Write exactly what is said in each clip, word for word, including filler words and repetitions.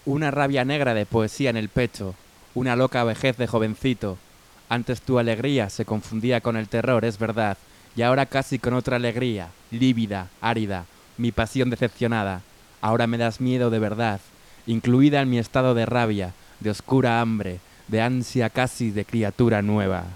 Una rabia negra de poesía en el pecho, una loca vejez de jovencito. Antes tu alegría se confundía con el terror, es verdad, y ahora casi con otra alegría, lívida, árida, mi pasión decepcionada. Ahora me das miedo de verdad, incluida en mi estado de rabia, de oscura hambre, de ansia casi de criatura nueva.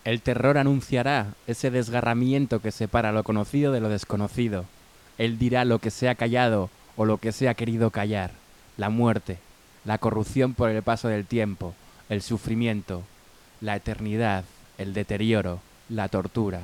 El terror anunciará ese desgarramiento que separa lo conocido de lo desconocido. Él dirá lo que se ha callado o lo que se ha querido callar. La muerte, la corrupción por el paso del tiempo, el sufrimiento, la eternidad, el deterioro, la tortura.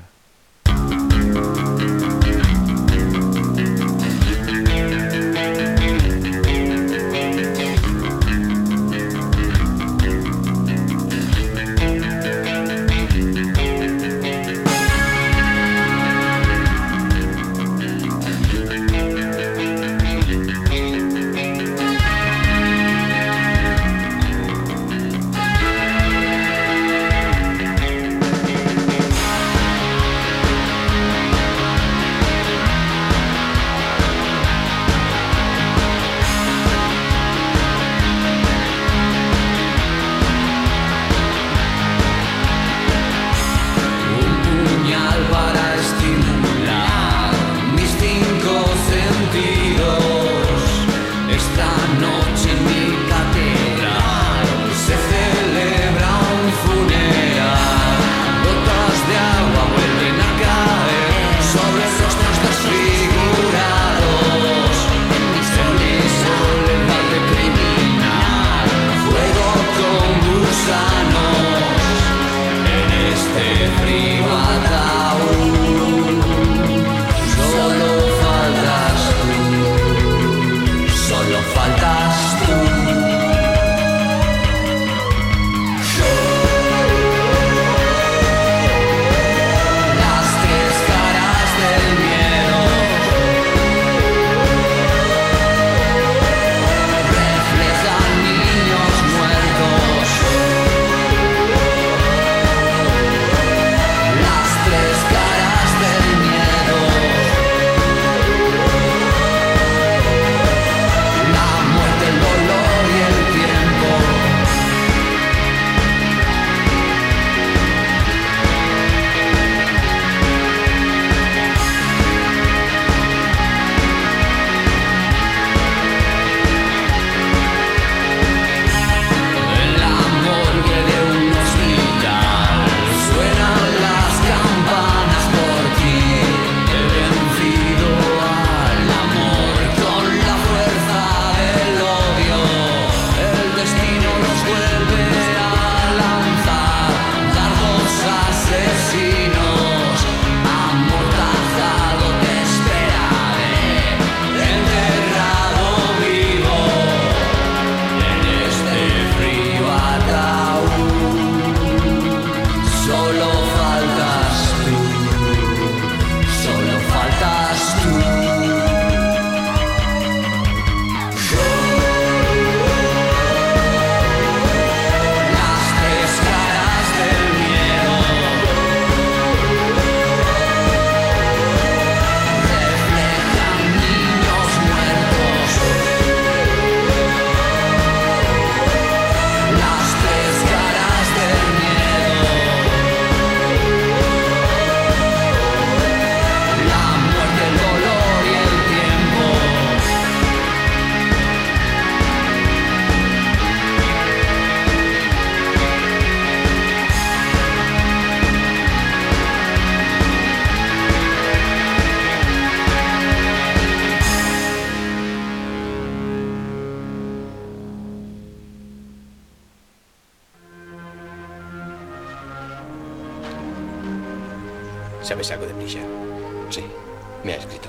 ¿Sabes algo de Prisha? Sí, me ha escrito.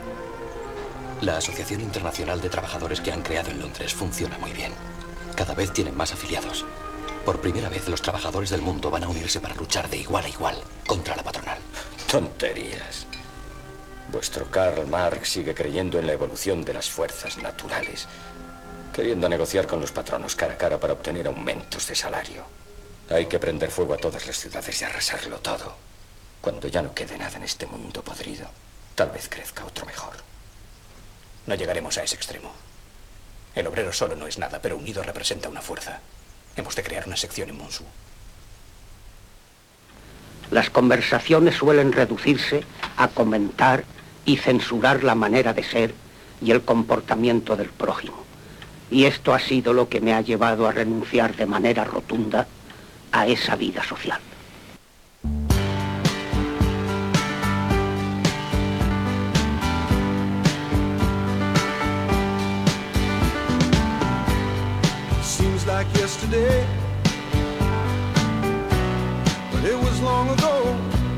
La Asociación Internacional de Trabajadores que han creado en Londres funciona muy bien. Cada vez tienen más afiliados. Por primera vez los trabajadores del mundo van a unirse para luchar de igual a igual contra la patronal. Tonterías. Vuestro Karl Marx sigue creyendo en la evolución de las fuerzas naturales, queriendo negociar con los patronos cara a cara para obtener aumentos de salario. Hay que prender fuego a todas las ciudades y arrasarlo todo. Cuando ya no quede nada en este mundo podrido, tal vez crezca otro mejor. No llegaremos a ese extremo. El obrero solo no es nada, pero unido representa una fuerza. Hemos de crear una sección en Monsu. Las conversaciones suelen reducirse a comentar y censurar la manera de ser y el comportamiento del prójimo. Y esto ha sido lo que me ha llevado a renunciar de manera rotunda a esa vida social. like yesterday, but it was long ago.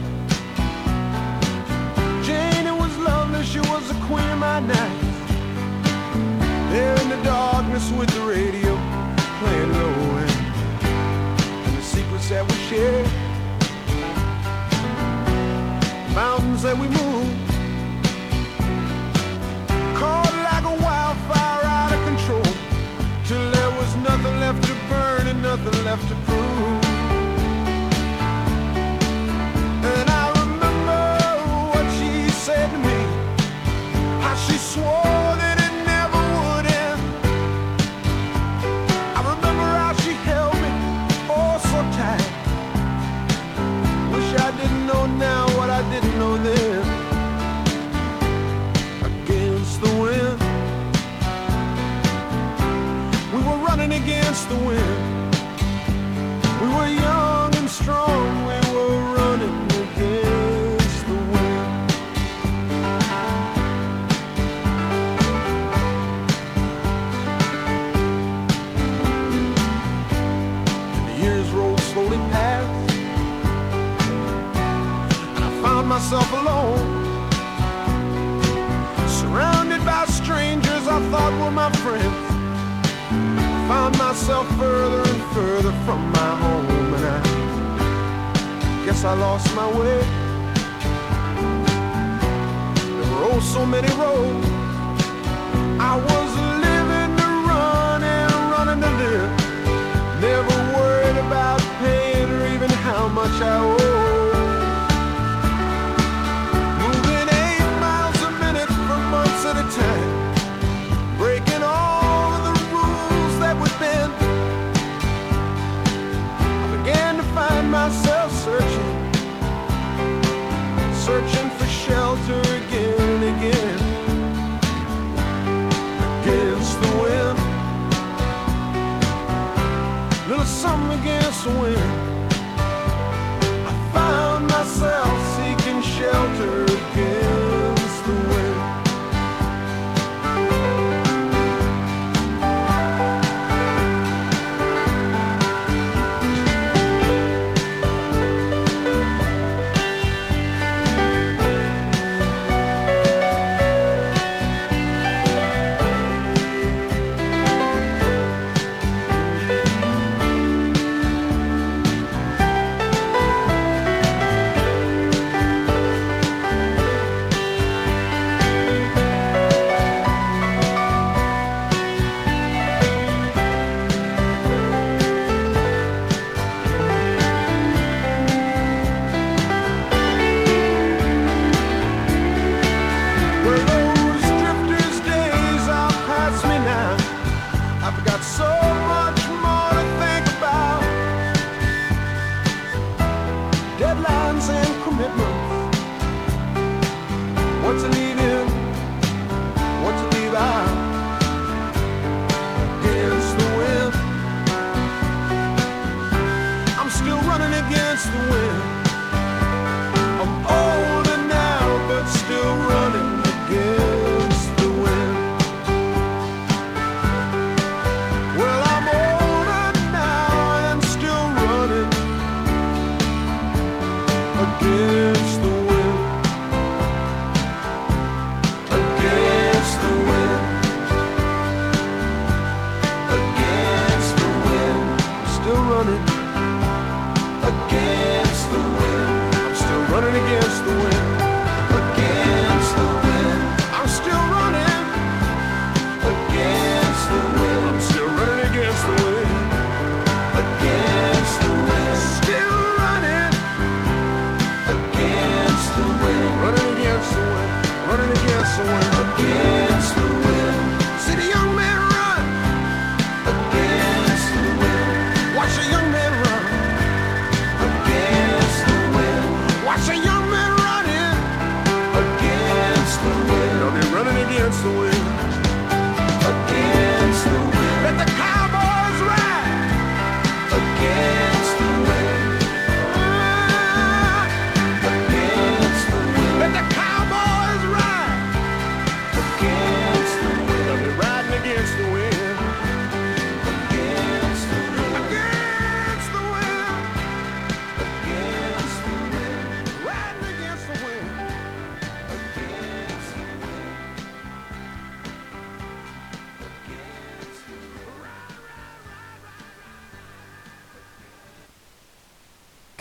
Jane, it was lovely, she was the queen of my night. There in the darkness with the radio playing low end, and the secrets that we shared, mountains that we moved, caught like a wildfire out of control, till there was nothing left to burn and nothing left to prove. And I remember what she said to me, how she swore that it never would end. I remember how she held me oh so tight. Wish I didn't know now what I didn't know then. Against the wind, we were running against the wind. We were young and strong, we were running against the wind. And the years rolled slowly past, and I found myself alone, surrounded by strangers I thought were my friends. Found myself further and further from my home, and I guess I lost my way. There were oh so many roads. I was living to run and running to live, never worried about paying or even how much I owed. Moving eight miles a minute for months at a time, breaking all of the rules that would bend. I began to find myself searching, searching for shelter again and again.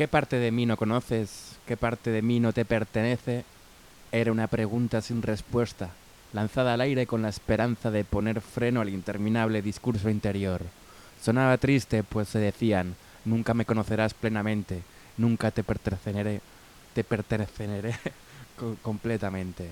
¿Qué parte de mí no conoces? ¿Qué parte de mí no te pertenece? Era una pregunta sin respuesta, lanzada al aire con la esperanza de poner freno al interminable discurso interior. Sonaba triste, pues se decían, nunca me conocerás plenamente, nunca te perteneceré, te perteneceré completamente.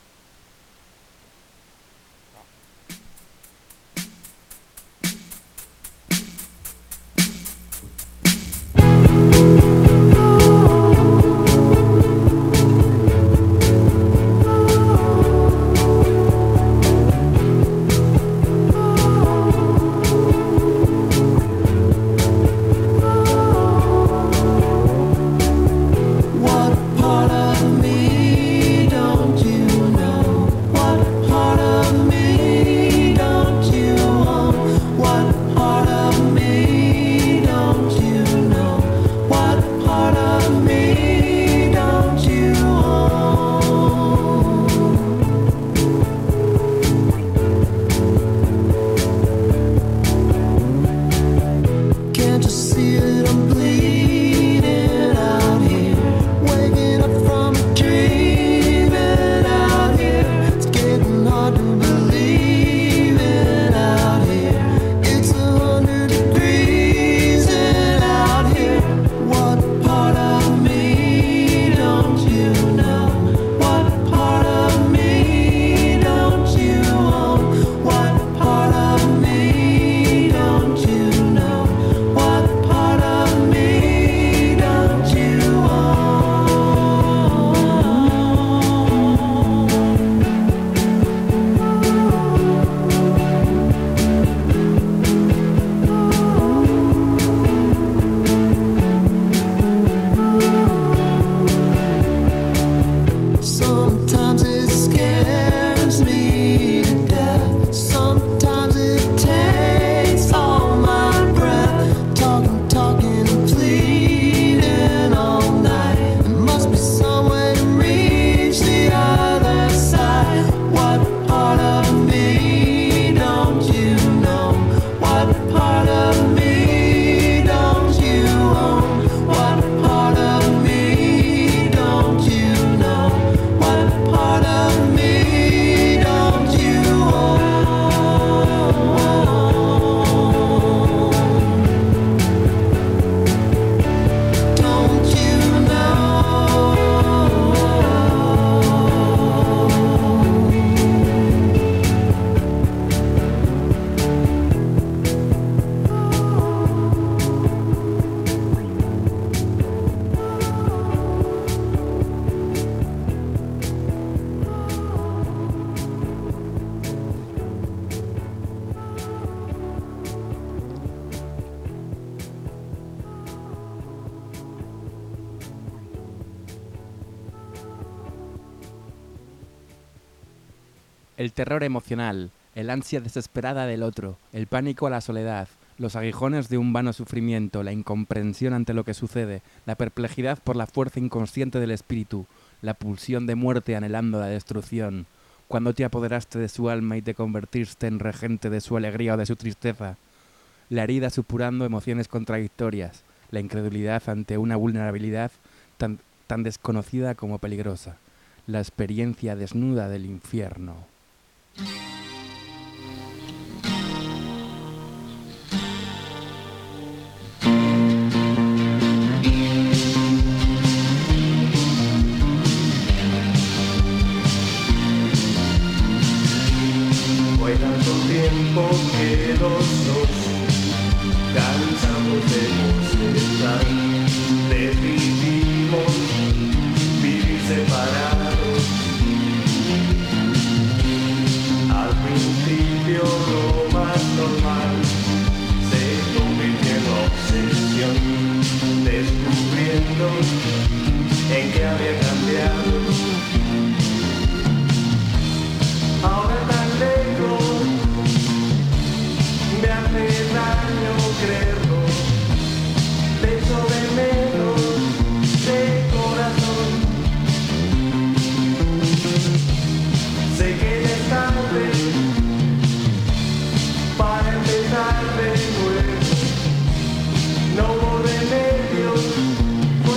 El terror emocional, el ansia desesperada del otro, el pánico a la soledad, los aguijones de un vano sufrimiento, la incomprensión ante lo que sucede, la perplejidad por la fuerza inconsciente del espíritu, la pulsión de muerte anhelando la destrucción. Cuando te apoderaste de su alma y te convertiste en regente de su alegría o de su tristeza. La herida supurando emociones contradictorias, la incredulidad ante una vulnerabilidad tan, tan desconocida como peligrosa, la experiencia desnuda del infierno. Fue tanto tiempo que los dos cansamos de bostezar, decidimos vivir separados. Al principio lo más normal se convirtió en obsesión, descubriendo en qué había cambiado. Ahora tan lejos, me hace daño creerlo, te echo de menos de corazón. Sé que ya es tarde para empezar de nuevo, no hubo remedio,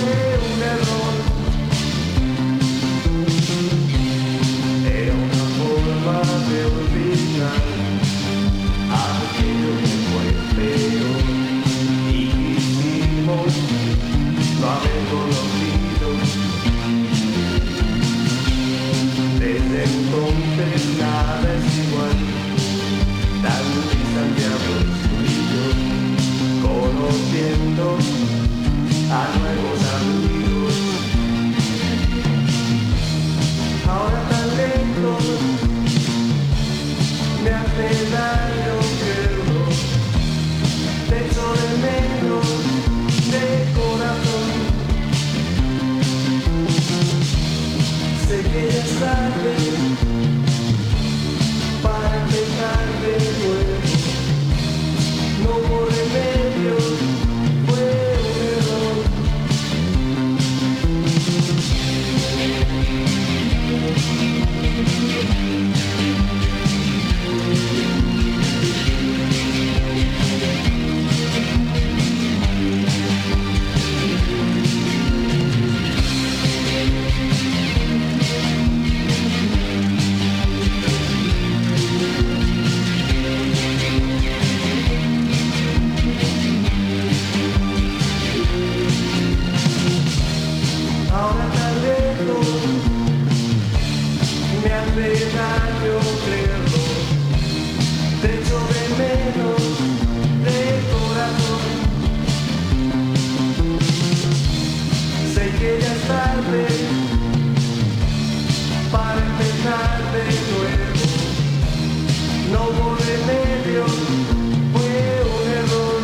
conociendo a nuevos amigos. Ahora tan lejos me hace daño verlo. Te echo de menos de corazón. Sé que ya es tarde para empezar de nuevo. No hubo remedio, fue un error. Ahora tan lejos me hace daño creerlo. Te echo de menos de corazón. Sé que ya es tarde para empezar de nuevo. No hubo remedio, fue un error.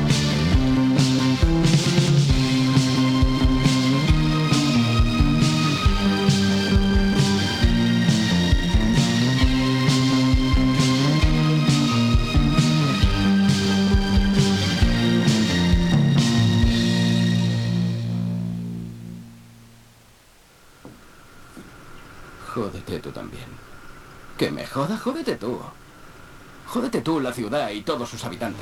Jódete tú también. ¿Que me joda? Jódete tú. Jódete tú, la ciudad y todos sus habitantes.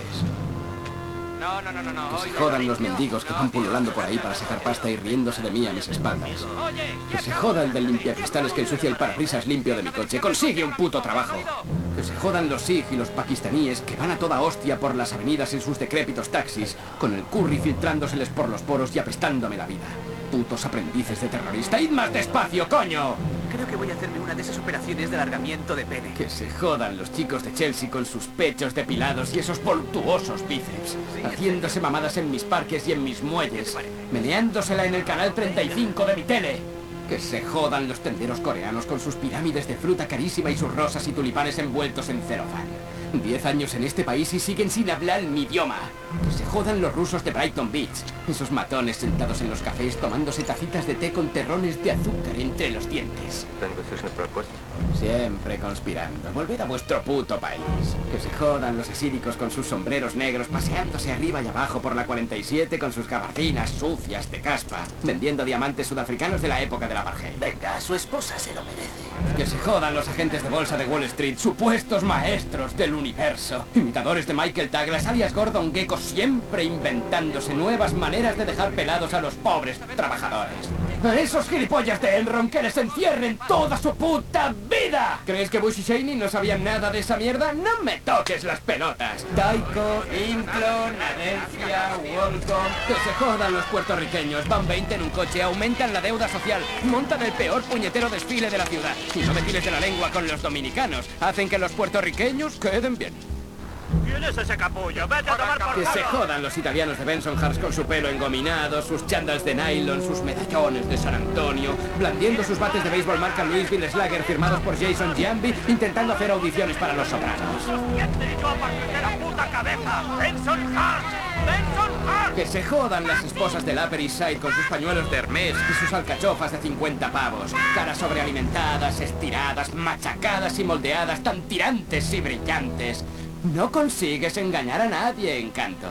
No, no, no, no, no. Que se jodan los mendigos que van pululando por ahí para sacar pasta y riéndose de mí a mis espaldas. Que se joda el del limpiacristales que ensucia el parabrisas limpio de mi coche. Consigue un puto trabajo. Que se jodan los sikh y los pakistaníes que van a toda hostia por las avenidas en sus decrépitos taxis, con el curry filtrándoseles por los poros y apestándome la vida. Putos aprendices de terrorista. ¡Id más despacio, coño! Creo que voy a hacerme una de esas operaciones de alargamiento de pene. Que se jodan los chicos de Chelsea con sus pechos depilados y esos voluptuosos bíceps, haciéndose mamadas en mis parques y en mis muelles, meneándosela en el canal treinta y cinco de mi tele. Que se jodan los tenderos coreanos con sus pirámides de fruta carísima y sus rosas y tulipanes envueltos en celofán. Diez años en este país y siguen sin hablar mi idioma. Que se jodan los rusos de Brighton Beach. Esos matones sentados en los cafés tomándose tacitas de té con terrones de azúcar entre los dientes. Siempre conspirando. Volved a vuestro puto país. Que se jodan los asíricos con sus sombreros negros paseándose arriba y abajo por la cuarenta y siete con sus gabardinas sucias de caspa, vendiendo diamantes sudafricanos de la época del apartheid. Venga, su esposa se lo merece. Que se jodan los agentes de bolsa de Wall Street, supuestos maestros del universo, imitadores de Michael Douglas, alias Gordon Gekko, siempre inventándose nuevas maneras de dejar pelados a los pobres trabajadores. A esos gilipollas de Enron que les encierren toda su puta vida. ¿Crees que Bush y Cheney no sabían nada de esa mierda? No me toques las pelotas. Tyco, Inclon, Adelphia, Worldcom. Que se jodan los puertorriqueños. Van veinte en un coche, aumentan la deuda social, montan el peor puñetero desfile de la ciudad. Y no me tires de la lengua con los dominicanos. Hacen que los puertorriqueños queden bien. ¿Quién es ese capullo? ¡Vete a tomar por Que se culo! jodan los italianos de Bensonhurst con su pelo engominado, sus chándals de nylon, sus medallones de San Antonio, blandiendo sus bates de béisbol marca Louisville Slugger firmados por Jason Giambi, intentando hacer audiciones para Los Sopranos. ¡Siente yo a partir de la puta cabeza! ¡Benson Hart! ¡Benson Hart! Que se jodan las esposas del Upper East Side con sus pañuelos de Hermès y sus alcachofas de cincuenta pavos, caras sobrealimentadas, estiradas, machacadas y moldeadas, tan tirantes y brillantes. No consigues engañar a nadie, Encanto.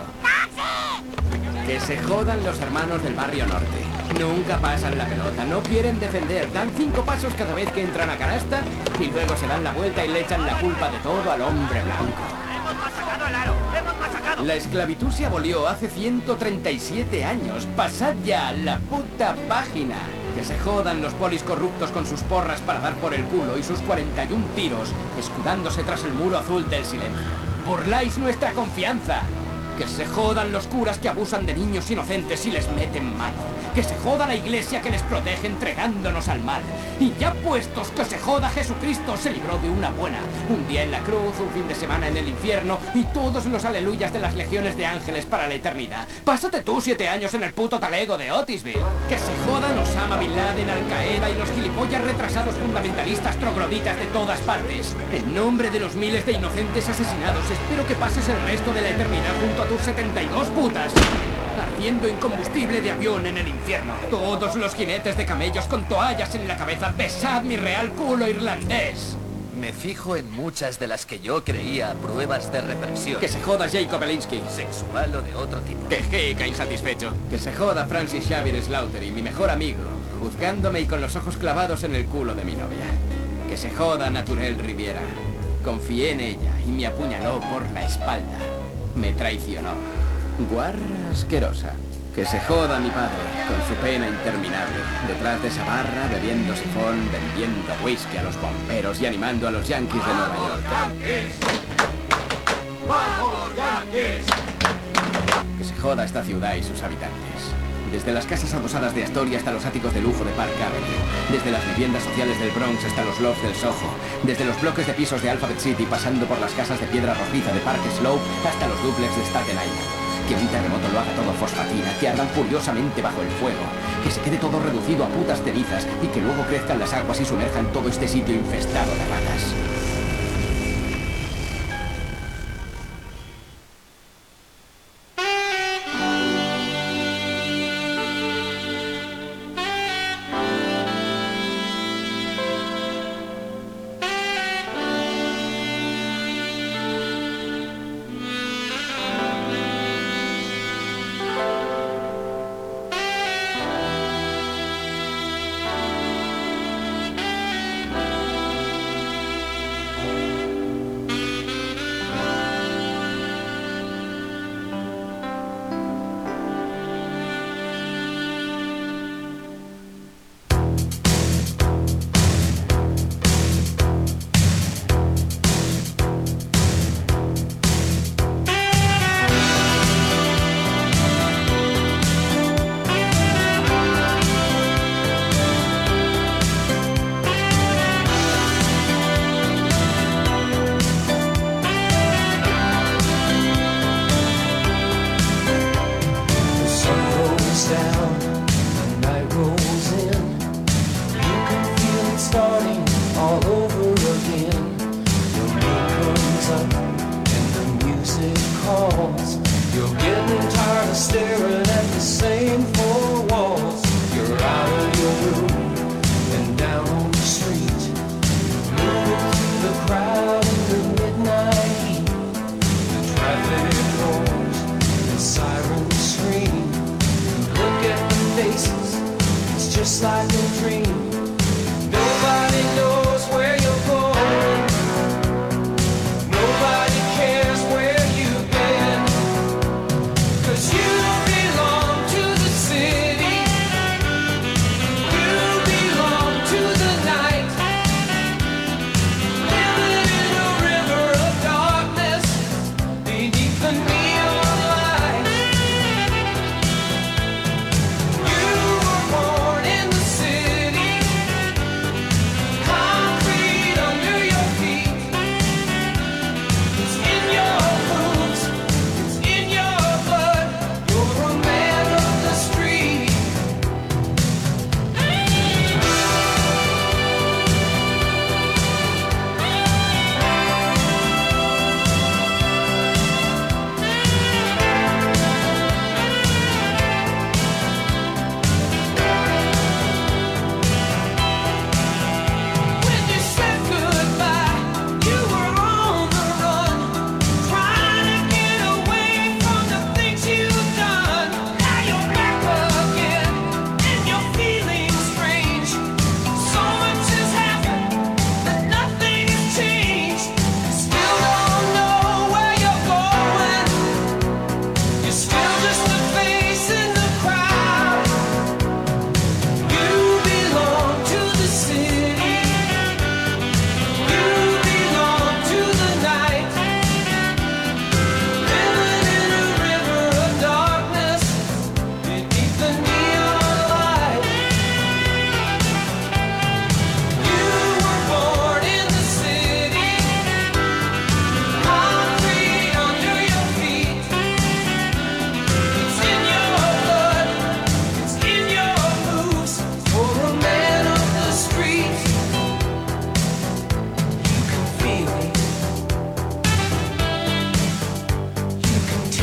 Que se jodan los hermanos del barrio norte. Nunca pasan la pelota, no quieren defender, dan cinco pasos cada vez que entran a canasta y luego se dan la vuelta y le echan la culpa de todo al hombre blanco. ¡Hemos masacrado el aro! ¡Hemos masacrado! La esclavitud se abolió hace ciento treinta y siete años. Pasad ya la puta página. Que se jodan los polis corruptos con sus porras para dar por el culo y sus cuarenta y un tiros, escudándose tras el muro azul del silencio. Burláis nuestra confianza. Que se jodan los curas que abusan de niños inocentes y les meten mano. Que se joda la iglesia que les protege entregándonos al mal. Y ya puestos, que se joda Jesucristo, se libró de una buena. Un día en la cruz, un fin de semana en el infierno y todos los aleluyas de las legiones de ángeles para la eternidad. Pásate tú siete años en el puto talego de Otisville. Que se jodan Osama Bin Laden, Al Qaeda y los gilipollas retrasados fundamentalistas trogloditas de todas partes. En nombre de los miles de inocentes asesinados, espero que pases el resto de la eternidad junto a tus setenta y dos putas, ardiendo en combustible de avión en el infierno. Todos los jinetes de camellos con toallas en la cabeza, besad mi real culo irlandés. Me fijo en muchas de las que yo creía pruebas de represión. Que se joda Jacob Elinsky. Sexual o de otro tipo. Que jeca insatisfecho. Que se joda Francis Xavier Slaughter y mi mejor amigo, juzgándome y con los ojos clavados en el culo de mi novia. Que se joda Naturel Riviera. Confié en ella y me apuñaló por la espalda. Me traicionó. Guarra asquerosa. Que se joda mi padre, con su pena interminable, detrás de esa barra, bebiendo sifón, vendiendo whisky a los bomberos y animando a los yanquis de Nueva York. ¡Vamos, Yankees! Que se joda esta ciudad y sus habitantes. Desde las casas adosadas de Astoria hasta los áticos de lujo de Park Avenue. Desde las viviendas sociales del Bronx hasta los lofts del Soho. Desde los bloques de pisos de Alphabet City pasando por las casas de piedra rojiza de Park Slope hasta los dúplex de Staten Island. Que un terremoto lo haga todo fosfatina, que ardan furiosamente bajo el fuego, que se quede todo reducido a putas cenizas y que luego crezcan las aguas y sumerjan todo este sitio infestado de ratas.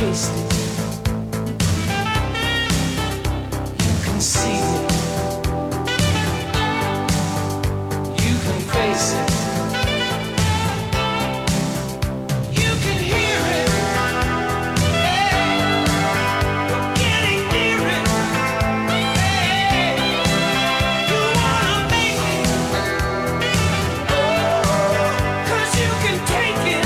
taste it. You can see it. You can face it. You can hear it. Hey, you're getting near it. Hey, you wanna make it. Oh, 'cause you can take it.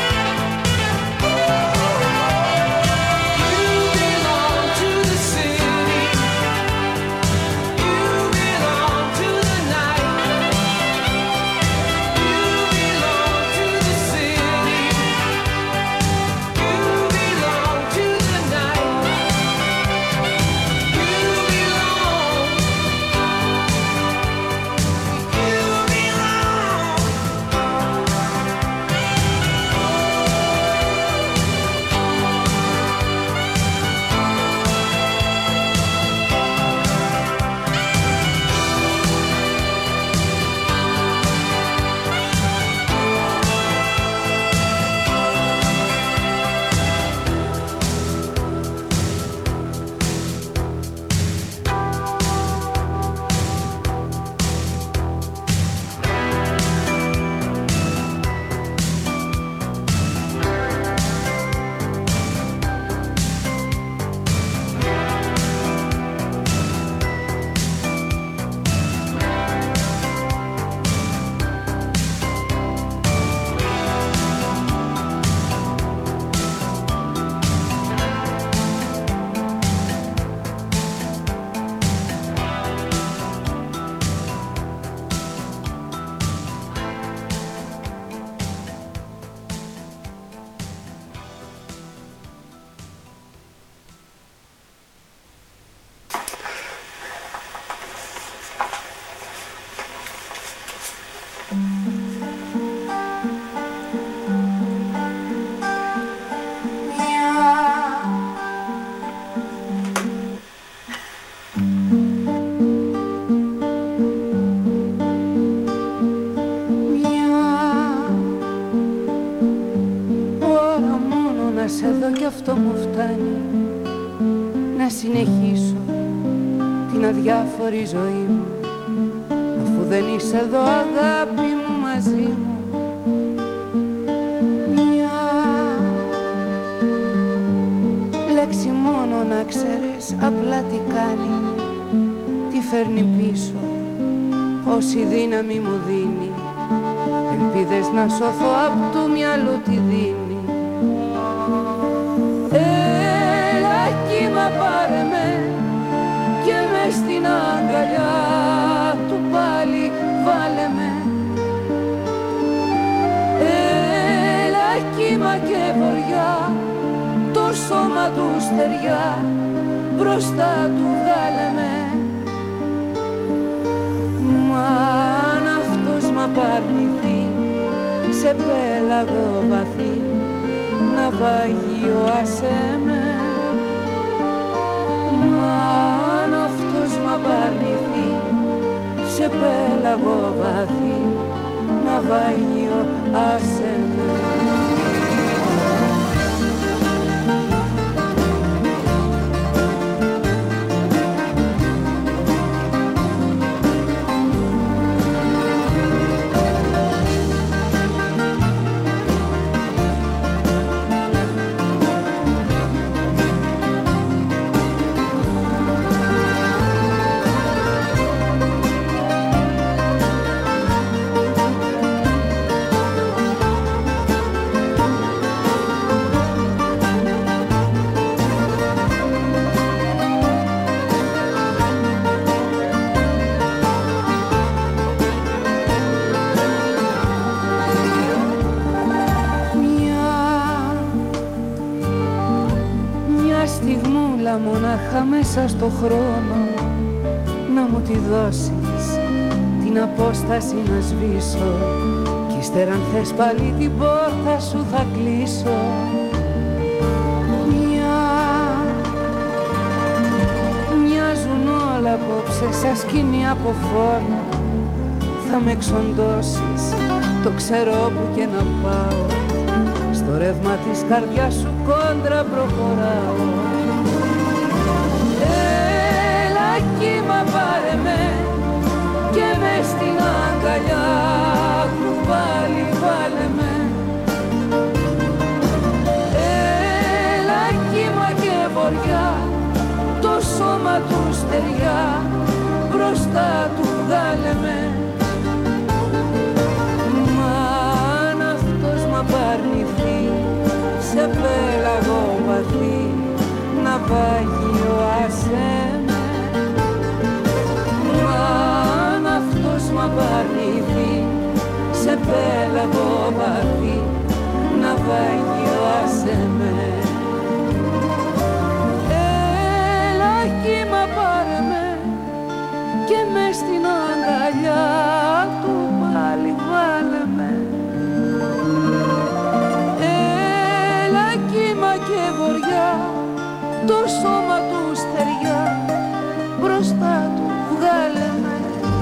Συνεχίσω την αδιάφορη ζωή μου, αφού δεν είσαι εδώ αγάπη μου μαζί μου. Μια λέξη μόνο να ξέρεις απλά τι κάνει, τι φέρνει πίσω, όση δύναμη μου δίνει, ελπίδες να σωθώ απ' του μυαλού τη δίνει. Κύμα πάρε με και μες στην αγκαλιά του πάλι βάλε με. Έλα κύμα και βοριά, το σώμα του στεριά, μπροστά του βγάλε με. Μα αν αυτός μ' απαρνηθεί σε πέλαγο βαθύ, ναυάγιο άσε με. Αν αυτός μ' απαρνηθεί σε πέλαγο βαθύ, ναυάγιο άσε με. Μονάχα μέσα στο χρόνο να μου τη δώσεις, την απόσταση να σβήσω, κι ύστερα αν θες πάλι την πόρτα σου θα κλείσω. Μια... μοιάζουν όλα απόψε σαν σκηνή από φόρμα, θα με εξοντώσεις, το ξέρω όπου και να πάω, στο ρεύμα της καρδιάς σου κόντρα προχωράω. Έλα κύμα πάρε με και μες στην αγκαλιά του πάλι βάλε με. Έλα κύμα και βοριά, το σώμα του στεριά μπροστά του βγάλε με. Μα αν αυτός μ' απαρνηθεί σε πέλαγο βαθύ ναυάγιο άσε με. Μα αν αυτός μ' απαρνηθεί σε πέλαγο βαθύ ναυάγιο άσε με. Έλα κύμα πάρε με και μες στην αγκαλιά του πάλι βάλε με. Έλα κύμα και βοριά, το σώμα του στεριά μπροστά του βγάλε με.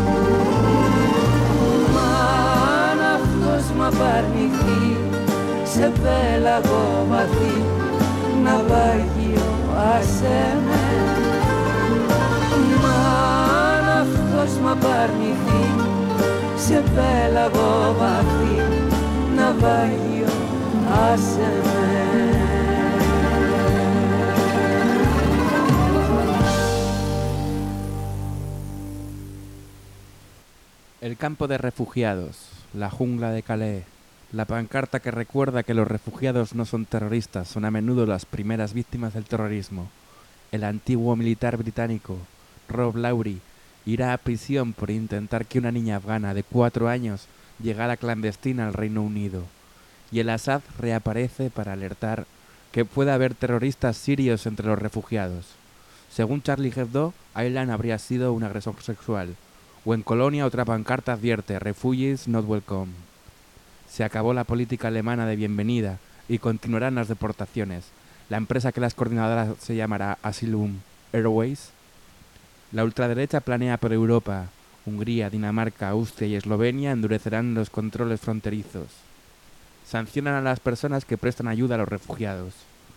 Μα αν αυτός μ' απαρνηθεί σε πέλαγο βαθύ ναυάγιο άσε με. Μα αν αυτός μ' απαρνηθεί σε πέλαγο βαθύ ναυάγιο άσε με. El campo de refugiados, la jungla de Calais, la pancarta que recuerda que los refugiados no son terroristas, son a menudo las primeras víctimas del terrorismo. El antiguo militar británico, Rob Lowry, irá a prisión por intentar que una niña afgana de cuatro años llegara clandestina al Reino Unido. Y el Assad reaparece para alertar que puede haber terroristas sirios entre los refugiados. Según Charlie Hebdo, Aylan habría sido un agresor sexual. O en Colonia otra pancarta advierte «Refugees not welcome». Se acabó la política alemana de bienvenida y continuarán las deportaciones. La empresa que las coordinadora se llamará Asylum Airways. La ultraderecha planea por Europa. Hungría, Dinamarca, Austria y Eslovenia endurecerán los controles fronterizos. Sancionan a las personas que prestan ayuda a los refugiados.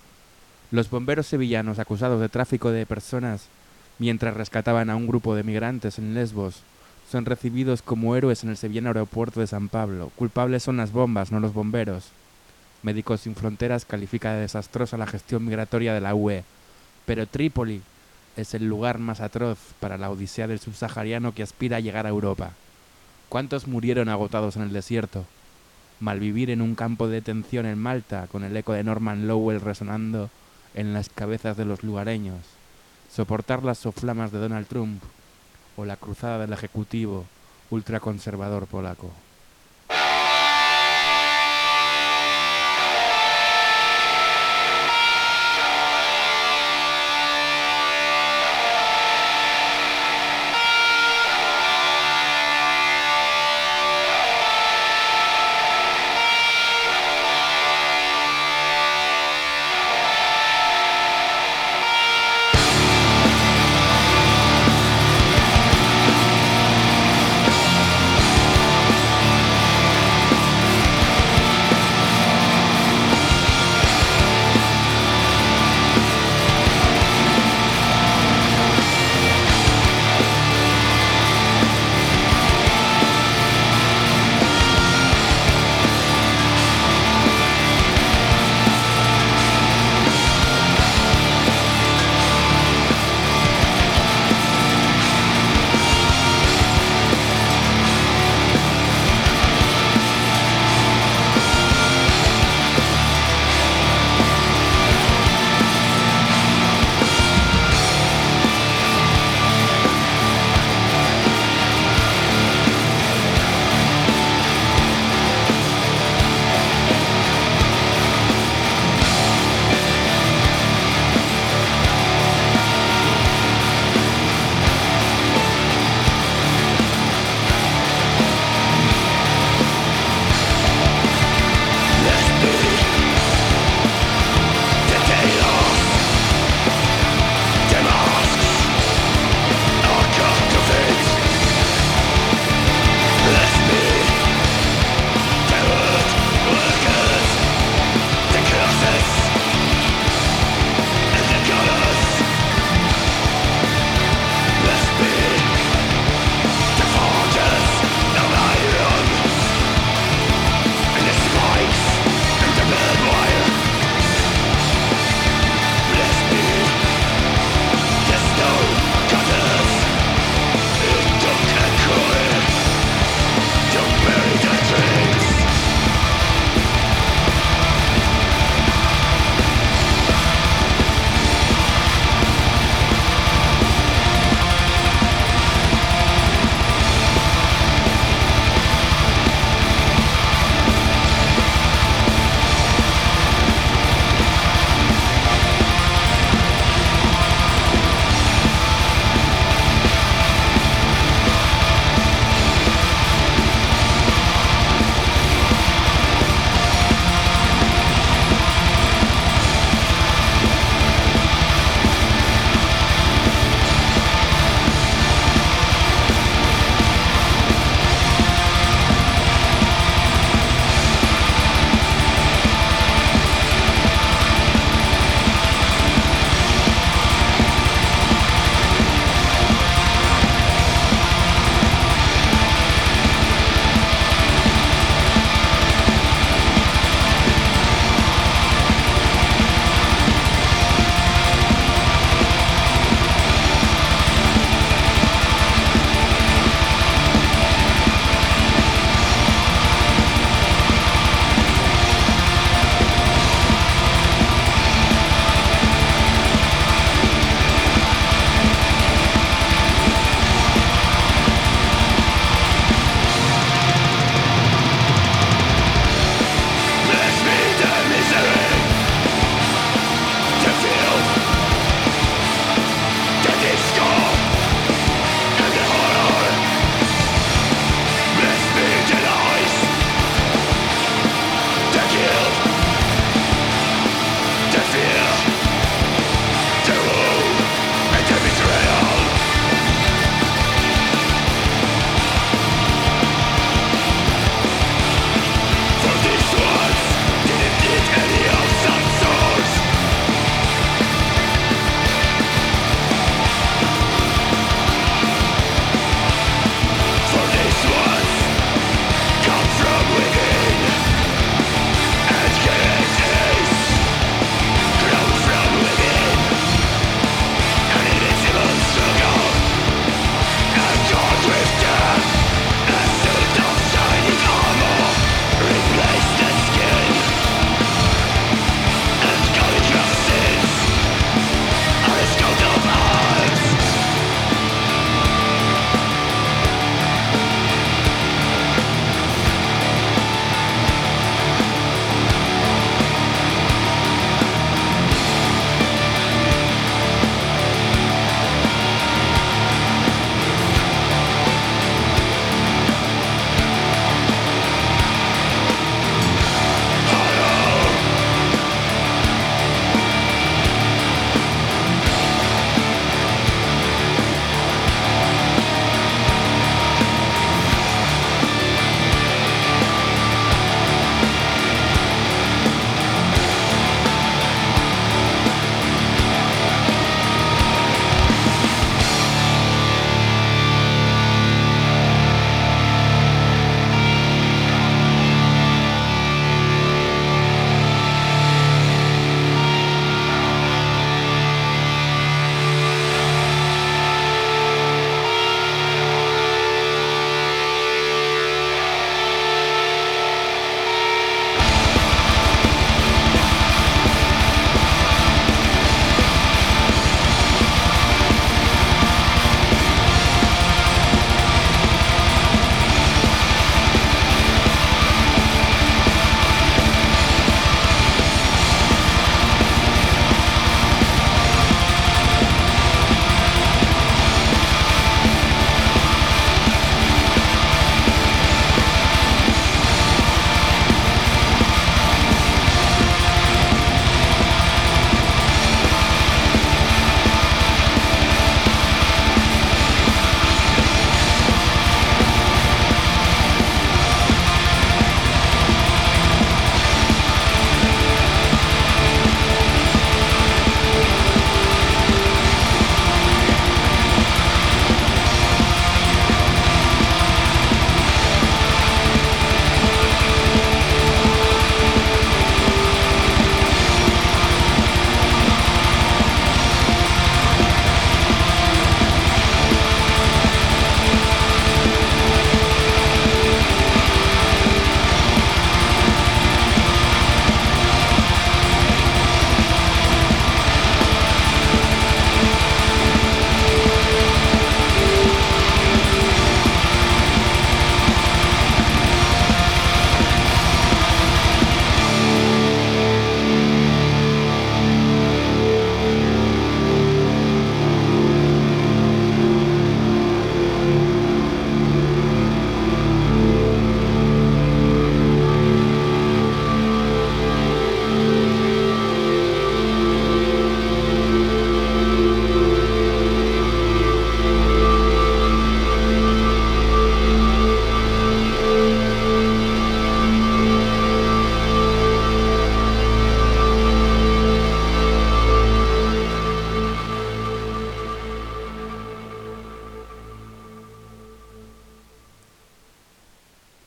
Los bomberos sevillanos acusados de tráfico de personas mientras rescataban a un grupo de migrantes en Lesbos son recibidos como héroes en el sevillano aeropuerto de San Pablo. Culpables son las bombas, no los bomberos. Médicos Sin Fronteras califica de desastrosa la gestión migratoria de la U E. Pero Trípoli es el lugar más atroz para la odisea del subsahariano que aspira a llegar a Europa. ¿Cuántos murieron agotados en el desierto? Malvivir en un campo de detención en Malta, con el eco de Norman Lowell resonando en las cabezas de los lugareños. Soportar las soflamas de Donald Trump o la cruzada del ejecutivo ultraconservador polaco. Thank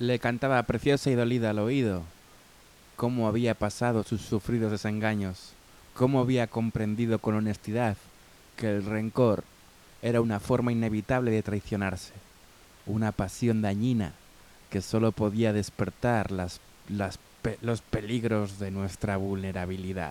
le cantaba preciosa y dolida al oído cómo había pasado sus sufridos desengaños, cómo había comprendido con honestidad que el rencor era una forma inevitable de traicionarse, una pasión dañina que solo podía despertar las, las pe- los peligros de nuestra vulnerabilidad.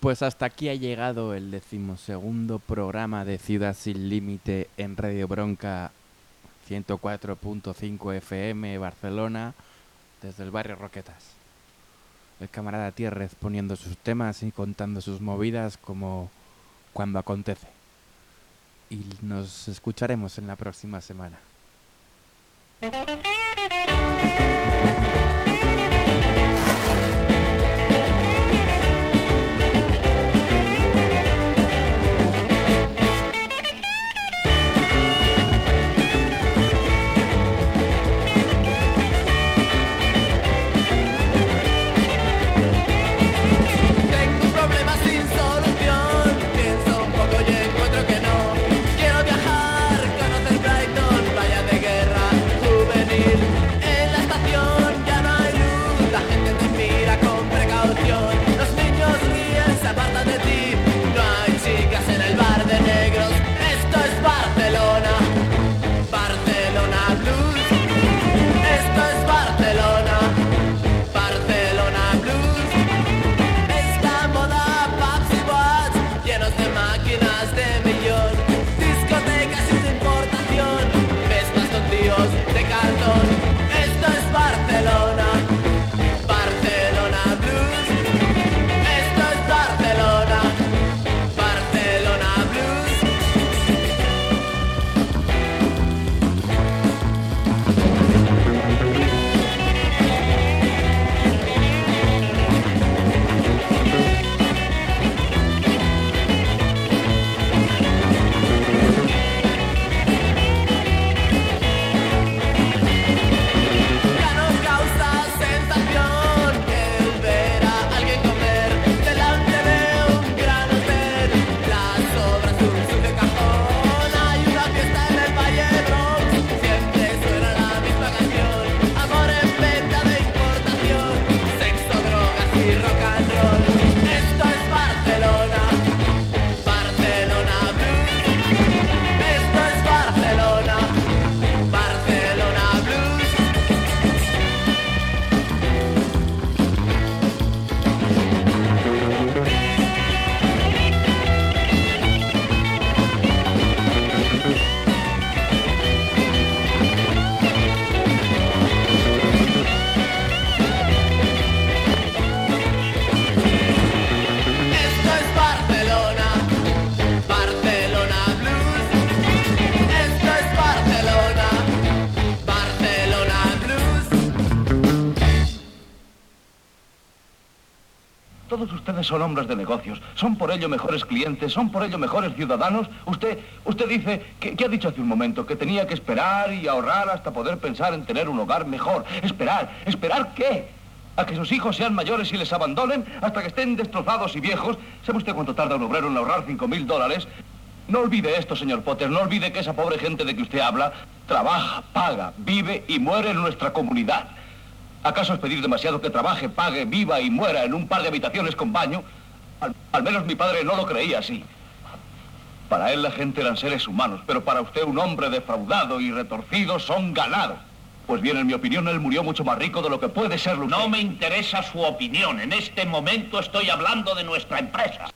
Pues hasta aquí ha llegado el decimosegundo programa de Ciudad Sin Límite en Radio Bronca ciento cuatro punto cinco F M Barcelona, desde el barrio Roquetas. El camarada Tierrez poniendo sus temas y contando sus movidas como cuando acontece. Y nos escucharemos en la próxima semana. Todos ustedes son hombres de negocios, son por ello mejores clientes, son por ello mejores ciudadanos. Usted, usted dice, que, que ha dicho hace un momento, que tenía que esperar y ahorrar hasta poder pensar en tener un hogar mejor. ¿Esperar? ¿Esperar qué? ¿A que sus hijos sean mayores y les abandonen hasta que estén destrozados y viejos? ¿Sabe usted cuánto tarda un obrero en ahorrar cinco mil dólares? No olvide esto, señor Potter, no olvide que esa pobre gente de que usted habla trabaja, paga, vive y muere en nuestra comunidad. ¿Acaso es pedir demasiado que trabaje, pague, viva y muera en un par de habitaciones con baño? Al, al menos mi padre no lo creía así. Para él la gente eran seres humanos, pero para usted un hombre defraudado y retorcido son ganados. Pues bien, en mi opinión, él murió mucho más rico de lo que puede serlo usted. No me interesa su opinión. En este momento estoy hablando de nuestra empresa.